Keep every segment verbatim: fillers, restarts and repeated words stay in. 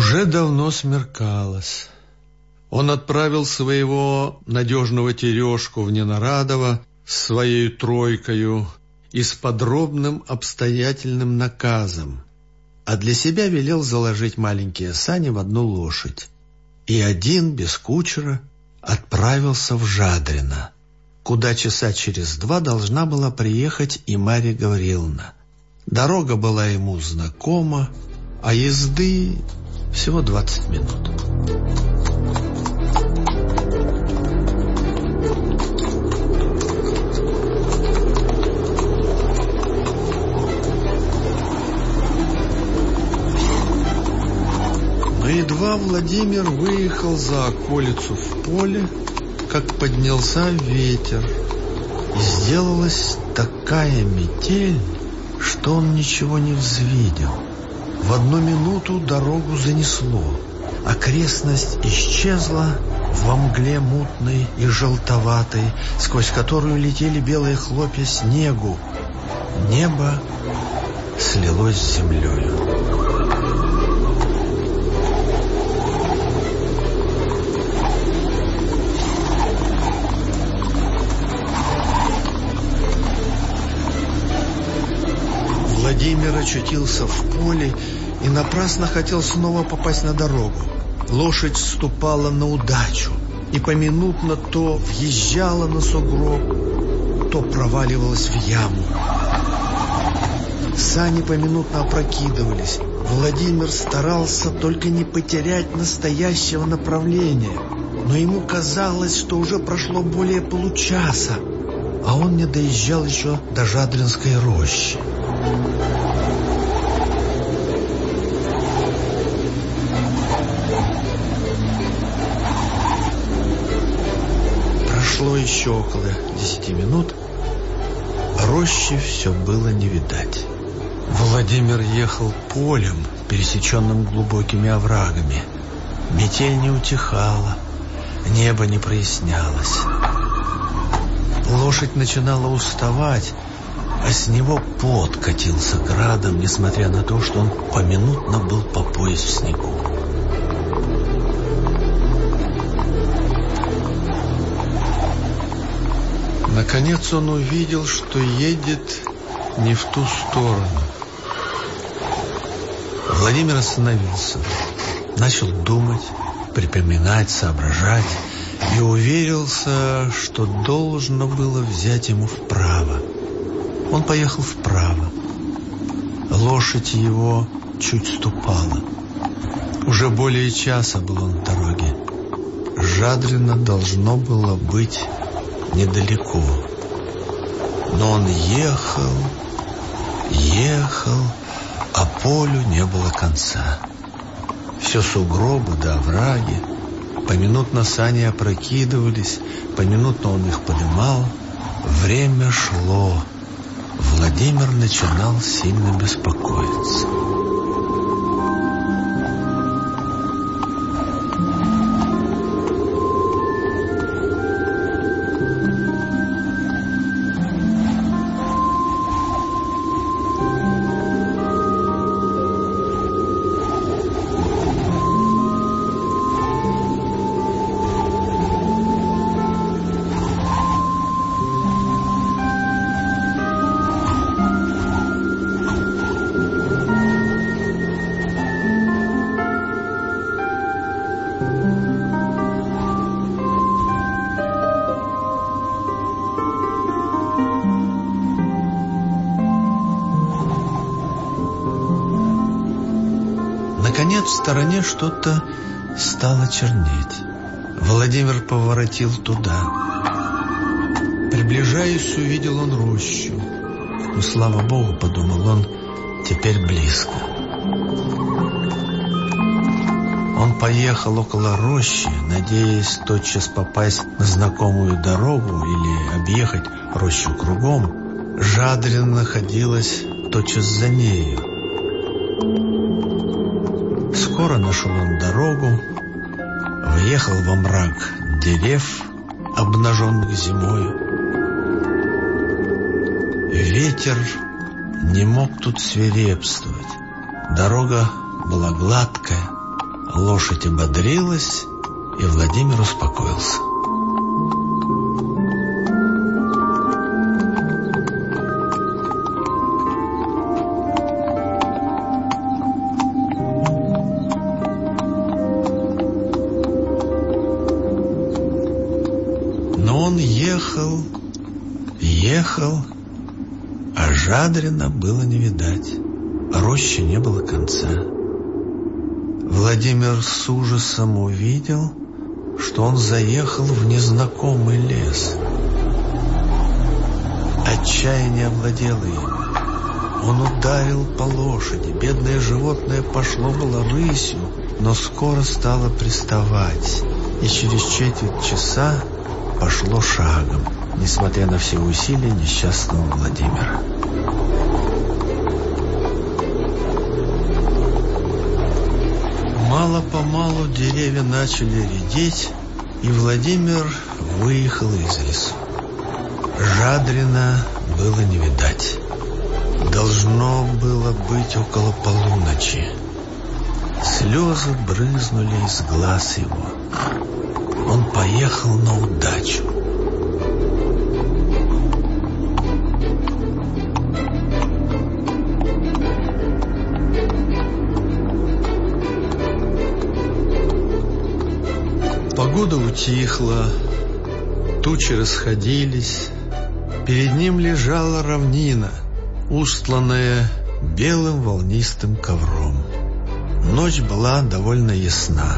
Уже давно смеркалось. Он отправил своего надежного Терешку в Ненарадово с своей тройкою и с подробным обстоятельным наказом, а для себя велел заложить маленькие сани в одну лошадь. И один, без кучера, отправился в Жадрино, куда часа через два должна была приехать и Марья Гавриловна. Дорога была ему знакома, а езды всего двадцать минут. Но едва Владимир выехал за околицу в поле, как поднялся ветер, и сделалась такая метель, что он ничего не взвидел. В одну минуту дорогу занесло. Окрестность исчезла во мгле мутной и желтоватой, сквозь которую летели белые хлопья снегу. Небо слилось с землею. Владимир очутился в поле и напрасно хотел снова попасть на дорогу. Лошадь ступала на удачу и поминутно то въезжала на сугроб, то проваливалась в яму. Сани поминутно опрокидывались. Владимир старался только не потерять настоящего направления, но ему казалось, что уже прошло более получаса, а он не доезжал еще до Жадринской рощи. Прошло еще около десяти минут, а рощи все было не видать. Владимир ехал полем, пересеченным глубокими оврагами. Метель не утихала, небо не прояснялось. Лошадь начинала уставать, а с него пот катился градом, несмотря на то, что он поминутно был по пояс в снегу. Наконец он увидел, что едет не в ту сторону. Владимир остановился, начал думать, припоминать, соображать и уверился, что должно было взять ему вправо. Он поехал вправо. Лошадь его чуть ступала. Уже более часа был он в дороге. Жадрино должно было быть недалеко. Но он ехал, ехал, а полю не было конца. Все сугробы да овраги. Поминутно сани опрокидывались, поминутно он их подымал. Время шло. Владимир начинал сильно беспокоиться. Наконец в стороне что-то стало чернеть. Владимир поворотил туда. Приближаясь, увидел он рощу. Ну, слава Богу, подумал он, теперь близко. Он поехал около рощи, надеясь тотчас попасть на знакомую дорогу или объехать рощу кругом. Жадрино находилась тотчас за нею. Скоро нашел он дорогу, въехал во мрак дерев, обнаженных зимою. Ветер не мог тут свирепствовать. Дорога была гладкая, Лошадь ободрилась, и Владимир успокоился. Но он ехал, ехал, а Жадрина было не видать. Роще не было конца. Владимир с ужасом увидел, что он заехал в незнакомый лес. Отчаяние овладело им. Он ударил по лошади. Бедное животное пошло было рысью, но скоро стало приставать, и через четверть часа пошло шагом, несмотря на все усилия несчастного Владимира. Мало-помалу деревья начали редеть, и Владимир выехал из лесу. Жадрина было не видать. Должно было быть около полуночи. Слезы брызнули из глаз его. Он поехал на удачу. Погода утихла, тучи расходились. Перед ним лежала равнина, устланная белым волнистым ковром. Ночь была довольно ясна.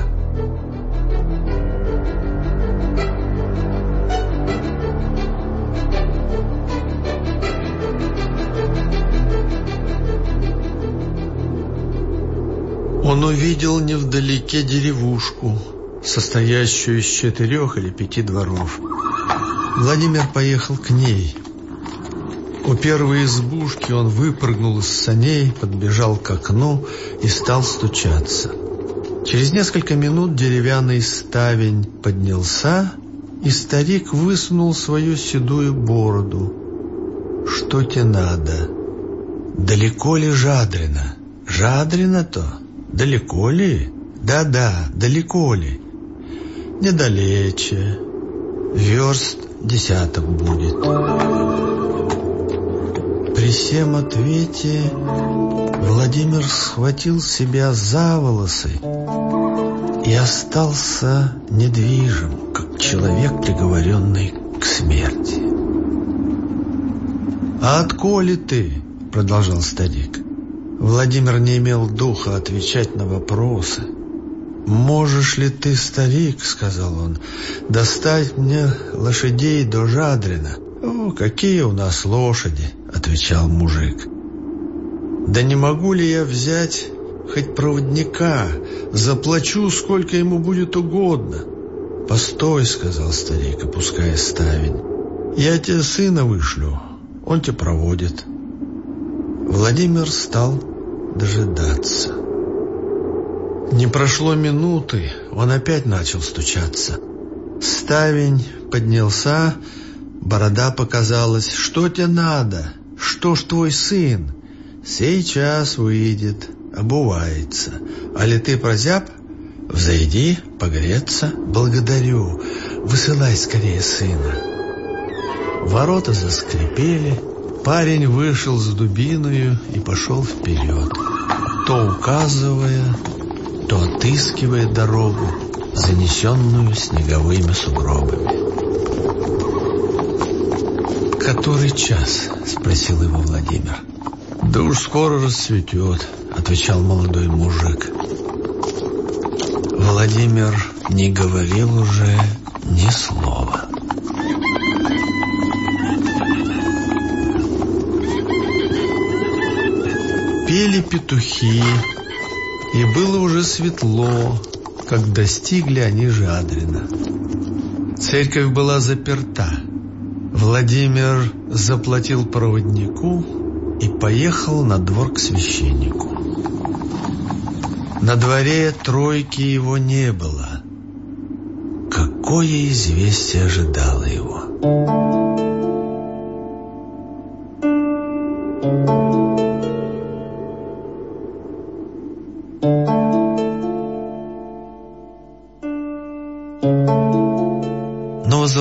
Он увидел невдалеке деревушку, состоящую из четырех или пяти дворов. Владимир поехал к ней. У первой избушки он выпрыгнул из саней, подбежал к окну и стал стучаться. Через несколько минут деревянный ставень поднялся, и старик высунул свою седую бороду. «Что тебе надо? Далеко ли Жадрина? Жадрина-то? Далеко ли? Да-да, далеко ли? Недалече. Верст десяток будет». При всем ответе Владимир схватил себя за волосы и остался недвижим, как человек, приговоренный к смерти. «А отколи ты?» — продолжал старик. Владимир не имел духа отвечать на вопросы. «Можешь ли ты, старик, — сказал он, — достать мне лошадей до Жадрина?» «О, какие у нас лошади!» — отвечал мужик. «Да не могу ли я взять хоть проводника? Заплачу, сколько ему будет угодно». «Постой, — сказал старик, опуская ставень, — я тебе сына вышлю, он тебя проводит». Владимир стал дожидаться. Не прошло минуты, он опять начал стучаться. Ставень поднялся, борода показалась. «Что тебе надо? Что ж твой сын?» «Сейчас выйдет, обувается. Али ты прозяб? Взойди, погреться». «Благодарю. Высылай скорее сына». Ворота заскрипели. Парень вышел с дубиною и пошел вперед, то указывая, то отыскивая дорогу, занесенную снеговыми сугробами. «Который час?» — спросил его Владимир. «Да уж скоро рассветет», — отвечал молодой мужик. Владимир не говорил уже ни слова. Пели петухи, и было уже светло, как достигли они Жадрина. Церковь была заперта. Владимир заплатил проводнику и поехал на двор к священнику. На дворе тройки его не было. Какое известие ожидало его?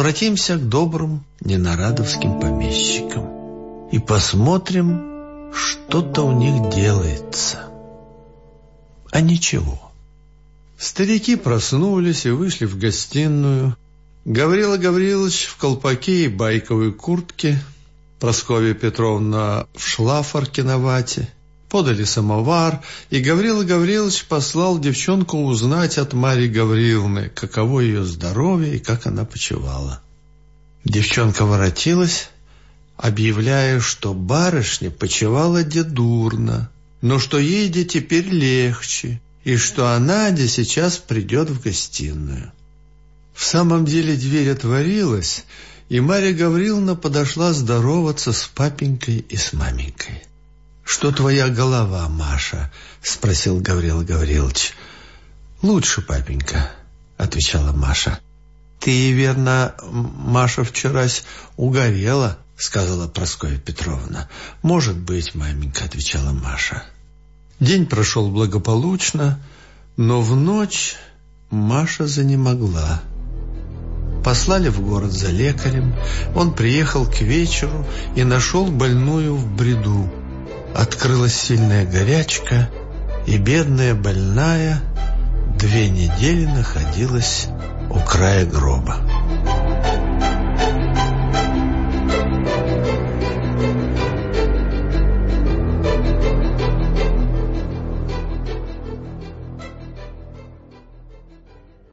возвратимся к добрым ненарадовским помещикам и посмотрим, что-то у них делается. А ничего. Старики проснулись и вышли в гостиную. Гаврила Гаврилович в колпаке и байковой куртке, Прасковья Петровна в шлафорке на вате. Подали самовар, и Гаврила Гаврилович послал девчонку узнать от Марьи Гавриловны, каково ее здоровье и как она почивала. Девчонка воротилась, объявляя, что барышня почивала дедурно, но что ей де теперь легче, и что она де сейчас придет в гостиную. В самом деле дверь отворилась, и Марья Гавриловна подошла здороваться с папенькой и с маменькой. «Что твоя голова, Маша?» — спросил Гаврила Гаврилович. «Лучше, папенька», — отвечала Маша. «Ты, верно, Маша, вчерась угорела?» — сказала Прасковья Петровна. «Может быть, маменька», — отвечала Маша. День прошел благополучно, но в ночь Маша занемогла. Послали в город за лекарем. Он приехал к вечеру и нашел больную в бреду. Открылась сильная горячка, и бедная больная две недели находилась у края гроба.